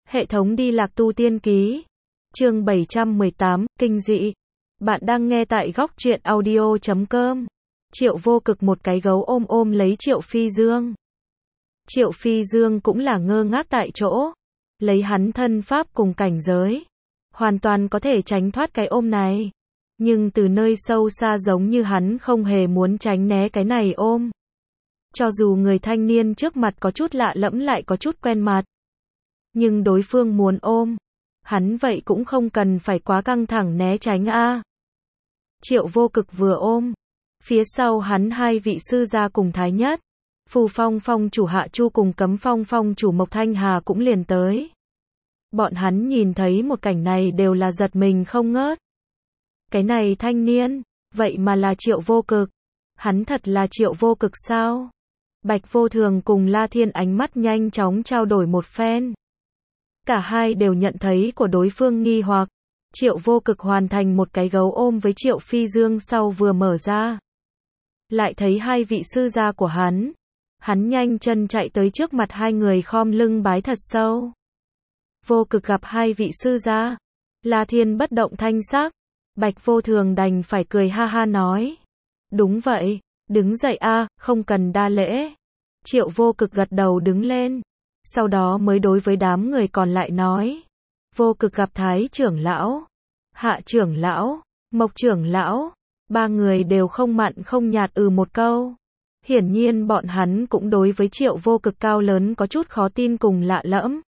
Hệ thống đi lạc tu tiên ký. Chương 718, kinh dị. Bạn đang nghe tại góc truyện audio.com. Triệu Vô Cực một cái gấu ôm lấy Triệu Phi Dương. Triệu Phi Dương cũng là ngơ ngác tại chỗ. Lấy hắn thân pháp cùng cảnh giới, hoàn toàn có thể tránh thoát cái ôm này. Nhưng từ nơi sâu xa giống như hắn không hề muốn tránh né cái này ôm. Cho dù người thanh niên trước mặt có chút lạ lẫm lại có chút quen mặt, nhưng đối phương muốn ôm hắn vậy cũng không cần phải quá căng thẳng né tránh a. Triệu Vô Cực vừa ôm, phía sau hắn hai vị sư gia cùng Thái Nhất, Phù Phong Phong chủ Hạ Chu cùng Cấm Phong Phong chủ Mộc Thanh Hà cũng liền tới. Bọn hắn nhìn thấy một cảnh này đều là giật mình không ngớt. Cái này thanh niên, vậy mà là Triệu Vô Cực. Hắn thật là Triệu Vô Cực sao? Bạch Vô Thường cùng La Thiên ánh mắt nhanh chóng trao đổi một phen. Cả hai đều nhận thấy của đối phương nghi hoặc. Triệu Vô Cực hoàn thành một cái gấu ôm với Triệu Phi Dương sau vừa mở ra, lại thấy hai vị sư gia của hắn. Hắn nhanh chân chạy tới trước mặt hai người khom lưng bái thật sâu. Vô Cực gặp hai vị sư gia. La Thiên bất động thanh sắc. Bạch Vô Thường đành phải cười ha ha nói. Đúng vậy, đứng dậy a, không cần đa lễ. Triệu Vô Cực gật đầu đứng lên. Sau đó mới đối với đám người còn lại nói. Vô Cực gặp Thái trưởng lão, Hạ trưởng lão, Mộc trưởng lão. Ba người đều không mặn không nhạt một câu. Hiển nhiên bọn hắn cũng đối với Triệu Vô Cực cao lớn có chút khó tin cùng lạ lẫm.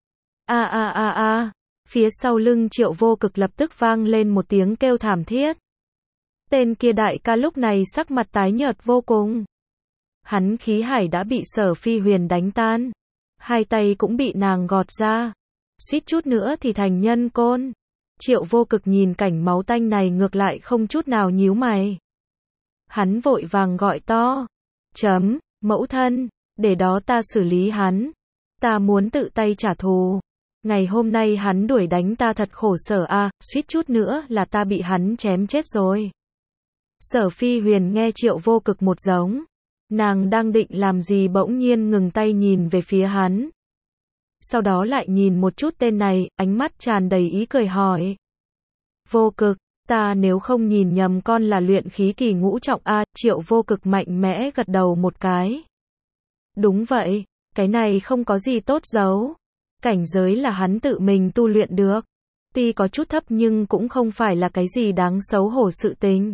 A. Phía sau lưng Triệu Vô Cực lập tức vang lên một tiếng kêu thảm thiết. Tên kia đại ca lúc này sắc mặt tái nhợt vô cùng. Hắn khí hải đã bị Sở Phi Huyền đánh tan, hai tay cũng bị nàng gọt ra, suýt chút nữa thì thành nhân côn. Triệu Vô Cực nhìn cảnh máu tanh này ngược lại không chút nào nhíu mày. Hắn vội vàng gọi to. Mẫu thân, để đó ta xử lý hắn. Ta muốn tự tay trả thù. Ngày hôm nay hắn đuổi đánh ta thật khổ sở a, suýt chút nữa là ta bị hắn chém chết rồi. Sở Phi Huyền nghe Triệu Vô Cực một giống. Nàng đang định làm gì bỗng nhiên ngừng tay nhìn về phía hắn. Sau đó lại nhìn một chút tên này, ánh mắt tràn đầy ý cười hỏi. Vô Cực, ta nếu không nhìn nhầm con là luyện khí kỳ ngũ trọng a. Triệu Vô Cực mạnh mẽ gật đầu một cái. Đúng vậy, cái này không có gì tốt giấu. Cảnh giới là hắn tự mình tu luyện được. Tuy có chút thấp nhưng cũng không phải là cái gì đáng xấu hổ sự tình.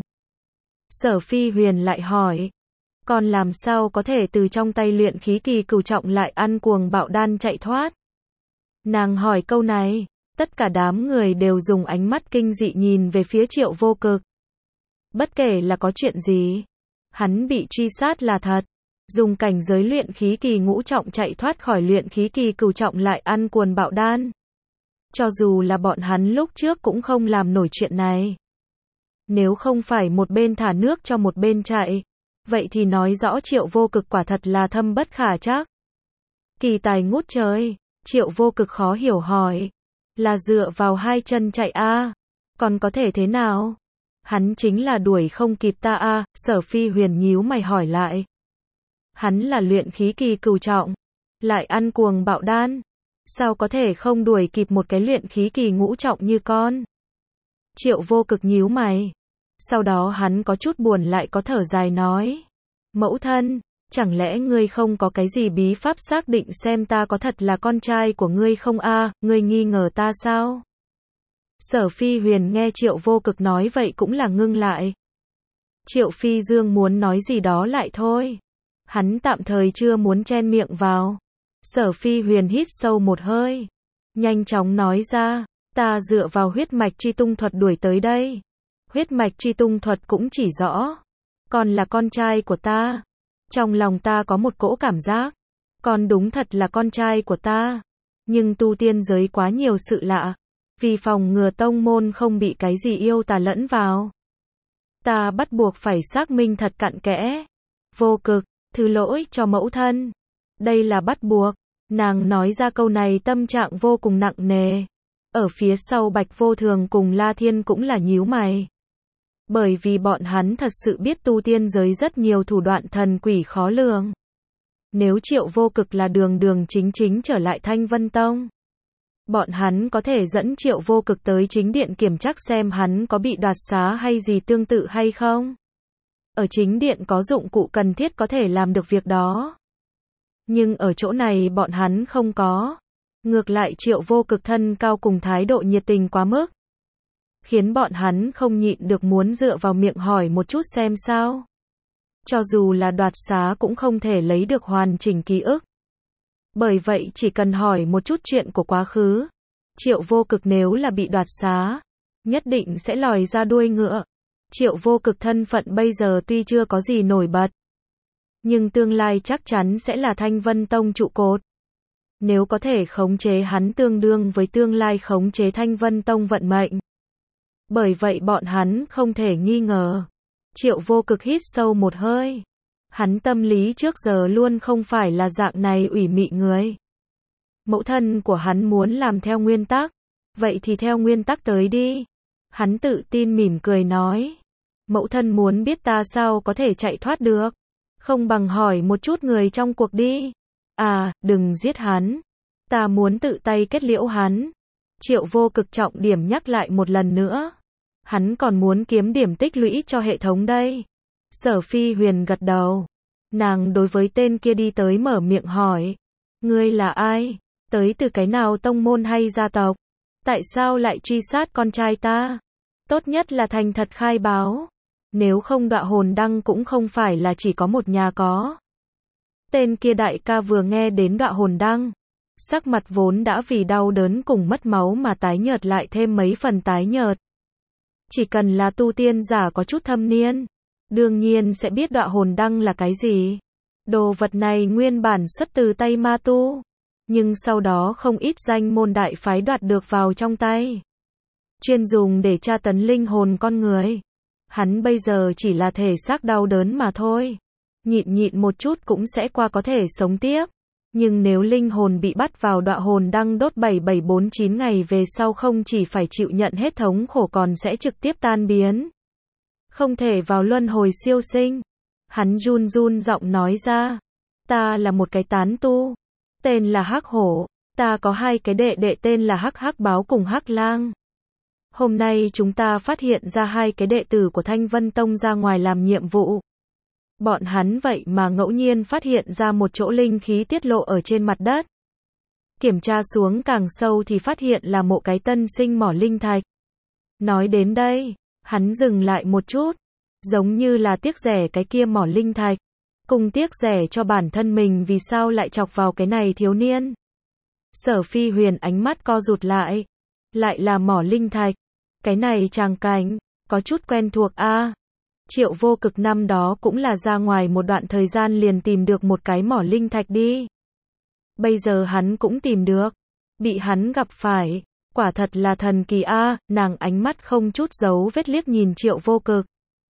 Sở Phi Huyền lại hỏi. Con làm sao có thể từ trong tay luyện khí kỳ cửu trọng lại ăn cuồng bạo đan chạy thoát? Nàng hỏi câu này, tất cả đám người đều dùng ánh mắt kinh dị nhìn về phía Triệu Vô Cực. Bất kể là có chuyện gì, hắn bị truy sát là thật. Dùng cảnh giới luyện khí kỳ ngũ trọng chạy thoát khỏi luyện khí kỳ cửu trọng lại ăn cuồng bạo đan. Cho dù là bọn hắn lúc trước cũng không làm nổi chuyện này. Nếu không phải một bên thả nước cho một bên chạy, vậy thì nói rõ Triệu Vô Cực quả thật là thâm bất khả trắc. Kỳ tài ngút trời. Triệu Vô Cực khó hiểu hỏi. Là dựa vào hai chân chạy a? Còn có thể thế nào? Hắn chính là đuổi không kịp ta a. Sở Phi Huyền nhíu mày hỏi lại. Hắn là luyện khí kỳ cửu trọng, lại ăn cuồng bạo đan, sao có thể không đuổi kịp một cái luyện khí kỳ ngũ trọng như con? Triệu Vô Cực nhíu mày. Sau đó hắn có chút buồn lại có thở dài nói. Mẫu thân, chẳng lẽ ngươi không có cái gì bí pháp xác định xem ta có thật là con trai của ngươi không a? Ngươi nghi ngờ ta sao? Sở Phi Huyền nghe Triệu Vô Cực nói vậy cũng là ngưng lại. Triệu Phi Dương muốn nói gì đó lại thôi. Hắn tạm thời chưa muốn chen miệng vào. Sở Phi Huyền hít sâu một hơi, nhanh chóng nói ra. Ta dựa vào huyết mạch truy tung thuật đuổi tới đây. Huyết mạch truy tung thuật cũng chỉ rõ con là con trai của ta. Trong lòng ta có một cỗ cảm giác con đúng thật là con trai của ta. Nhưng tu tiên giới quá nhiều sự lạ, vì phòng ngừa tông môn không bị cái gì yêu tà lẫn vào, ta bắt buộc phải xác minh thật cặn kẽ. Vô Cực, thứ lỗi cho mẫu thân. Đây là bắt buộc. Nàng nói ra câu này tâm trạng vô cùng nặng nề. Ở phía sau Bạch Vô Thường cùng La Thiên cũng là nhíu mày. Bởi vì bọn hắn thật sự biết tu tiên giới rất nhiều thủ đoạn thần quỷ khó lường. Nếu Triệu Vô Cực là đường chính trở lại Thanh Vân Tông, Bọn hắn có thể dẫn Triệu Vô Cực tới chính điện kiểm tra xem hắn có bị đoạt xá hay gì tương tự hay không. Ở chính điện có dụng cụ cần thiết có thể làm được việc đó. Nhưng ở chỗ này bọn hắn không có. Ngược lại Triệu Vô Cực thân cao cùng thái độ nhiệt tình quá mức, khiến bọn hắn không nhịn được muốn dựa vào miệng hỏi một chút xem sao. Cho dù là đoạt xá cũng không thể lấy được hoàn chỉnh ký ức. Bởi vậy chỉ cần hỏi một chút chuyện của quá khứ. Triệu Vô Cực nếu là bị đoạt xá, nhất định sẽ lòi ra đuôi ngựa. Triệu Vô Cực thân phận bây giờ tuy chưa có gì nổi bật, nhưng tương lai chắc chắn sẽ là Thanh Vân Tông trụ cột. Nếu có thể khống chế hắn tương đương với tương lai khống chế Thanh Vân Tông vận mệnh. Bởi vậy bọn hắn không thể nghi ngờ. Triệu Vô Cực hít sâu một hơi. Hắn tâm lý trước giờ luôn không phải là dạng này ủy mị người. Mẫu thân của hắn muốn làm theo nguyên tắc. Vậy thì theo nguyên tắc tới đi. Hắn tự tin mỉm cười nói. Mẫu thân muốn biết ta sao có thể chạy thoát được. Không bằng hỏi một chút người trong cuộc đi. À, đừng giết hắn. Ta muốn tự tay kết liễu hắn. Triệu Vô Cực trọng điểm nhắc lại một lần nữa. Hắn còn muốn kiếm điểm tích lũy cho hệ thống đây. Sở Phi Huyền gật đầu. Nàng đối với tên kia đi tới mở miệng hỏi. Ngươi là ai? Tới từ cái nào tông môn hay gia tộc? Tại sao lại truy sát con trai ta? Tốt nhất là thành thật khai báo. Nếu không Đọa Hồn Đăng cũng không phải là chỉ có một nhà có. Tên kia đại ca vừa nghe đến Đọa Hồn Đăng, sắc mặt vốn đã vì đau đớn cùng mất máu mà tái nhợt lại thêm mấy phần tái nhợt. Chỉ cần là tu tiên giả có chút thâm niên, đương nhiên sẽ biết Đọa Hồn Đăng là cái gì. Đồ vật này nguyên bản xuất từ tay ma tu, nhưng sau đó không ít danh môn đại phái đoạt được vào trong tay, chuyên dùng để tra tấn linh hồn con người. Hắn bây giờ chỉ là thể xác đau đớn mà thôi. Nhịn một chút cũng sẽ qua có thể sống tiếp. Nhưng nếu linh hồn bị bắt vào Đọa Hồn Đăng đốt 7749 ngày về sau không chỉ phải chịu nhận hết thống khổ còn sẽ trực tiếp tan biến. Không thể vào luân hồi siêu sinh. Hắn run run giọng nói ra. Ta là một cái tán tu. Tên là Hắc Hổ. Ta có hai cái đệ đệ tên là Hắc Hắc Báo cùng Hắc Lang. Hôm nay chúng ta phát hiện ra hai cái đệ tử của Thanh Vân Tông ra ngoài làm nhiệm vụ. Bọn hắn vậy mà ngẫu nhiên phát hiện ra một chỗ linh khí tiết lộ ở trên mặt đất. Kiểm tra xuống càng sâu thì phát hiện là một cái tân sinh mỏ linh thạch. Nói đến đây, hắn dừng lại một chút, giống như là tiếc rẻ cái kia mỏ linh thạch, cùng tiếc rẻ cho bản thân mình vì sao lại chọc vào cái này thiếu niên. Sở Phi Huyền ánh mắt co rụt lại là mỏ linh thạch. Cái này tràng cảnh, có chút quen thuộc a. Triệu Vô Cực năm đó cũng là ra ngoài một đoạn thời gian liền tìm được một cái mỏ linh thạch đi. Bây giờ hắn cũng tìm được. Bị hắn gặp phải. Quả thật là thần kỳ a. Nàng ánh mắt không chút giấu vết liếc nhìn Triệu Vô Cực.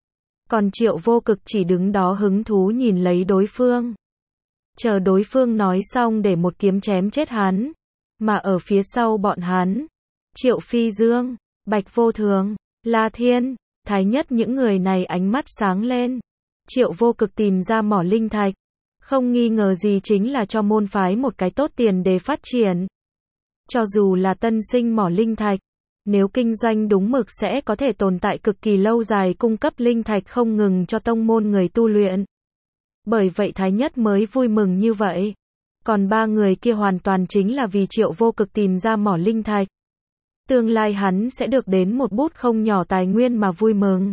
Còn Triệu Vô Cực chỉ đứng đó hứng thú nhìn lấy đối phương. Chờ đối phương nói xong để một kiếm chém chết hắn. Mà ở phía sau bọn hắn, Triệu Phi Dương, Bạch Vô Thường, La Thiên, Thái Nhất những người này ánh mắt sáng lên. Triệu Vô Cực tìm ra mỏ linh thạch. Không nghi ngờ gì chính là cho môn phái một cái tốt tiền để phát triển. Cho dù là tân sinh mỏ linh thạch, nếu kinh doanh đúng mực sẽ có thể tồn tại cực kỳ lâu dài cung cấp linh thạch không ngừng cho tông môn người tu luyện. Bởi vậy Thái Nhất mới vui mừng như vậy. Còn ba người kia hoàn toàn chính là vì Triệu Vô Cực tìm ra mỏ linh thạch. Tương lai hắn sẽ được đến một bút không nhỏ tài nguyên mà vui mừng.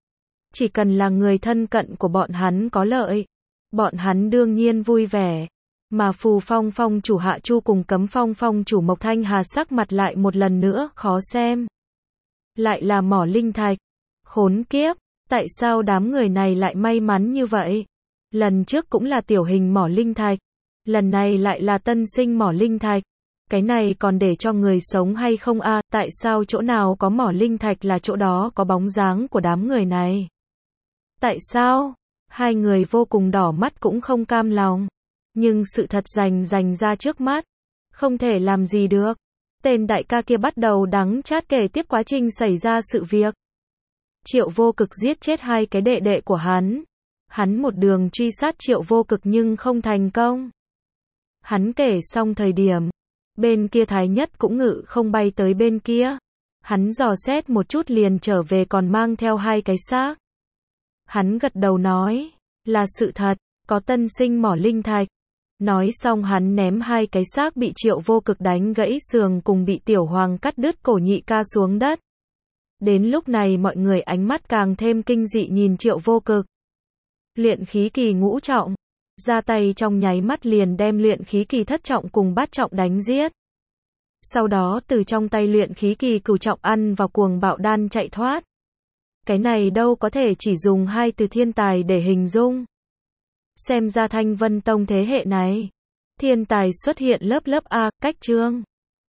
Chỉ cần là người thân cận của bọn hắn có lợi, bọn hắn đương nhiên vui vẻ. Mà Phù Phong Phong chủ Hạ Chu cùng Cấm Phong Phong chủ Mộc Thanh Hà sắc mặt lại một lần nữa khó xem. Lại là mỏ linh thạch. Khốn kiếp, tại sao đám người này lại may mắn như vậy? Lần trước cũng là tiểu hình mỏ linh thạch, lần này lại là tân sinh mỏ linh thạch. Cái này còn để cho người sống hay không a? Tại sao chỗ nào có mỏ linh thạch là chỗ đó có bóng dáng của đám người này? Tại sao? Hai người vô cùng đỏ mắt cũng không cam lòng. Nhưng sự thật rành ra trước mắt. Không thể làm gì được. Tên đại ca kia bắt đầu đắng chát kể tiếp quá trình xảy ra sự việc. Triệu Vô Cực giết chết hai cái đệ đệ của hắn. Hắn một đường truy sát Triệu Vô Cực nhưng không thành công. Hắn kể xong thời điểm, Bên kia Thái Nhất cũng ngự không bay tới bên kia. Hắn dò xét một chút liền trở về còn mang theo 2 cái xác. Hắn gật đầu nói, là sự thật, có tân sinh mỏ linh thạch. Nói xong hắn ném 2 cái xác bị Triệu Vô Cực đánh gãy sườn cùng bị Tiểu Hoàng cắt đứt cổ nhị ca xuống đất. Đến lúc này mọi người ánh mắt càng thêm kinh dị nhìn Triệu Vô Cực. Luyện khí kỳ ngũ trọng, ra tay trong nháy mắt liền đem luyện khí kỳ thất trọng cùng bát trọng đánh giết. Sau đó từ trong tay luyện khí kỳ cửu trọng ăn vào cuồng bạo đan chạy thoát. Cái này đâu có thể chỉ dùng 2 từ thiên tài để hình dung. Xem ra Thanh Vân Tông thế hệ này, thiên tài xuất hiện lớp A, cách chương.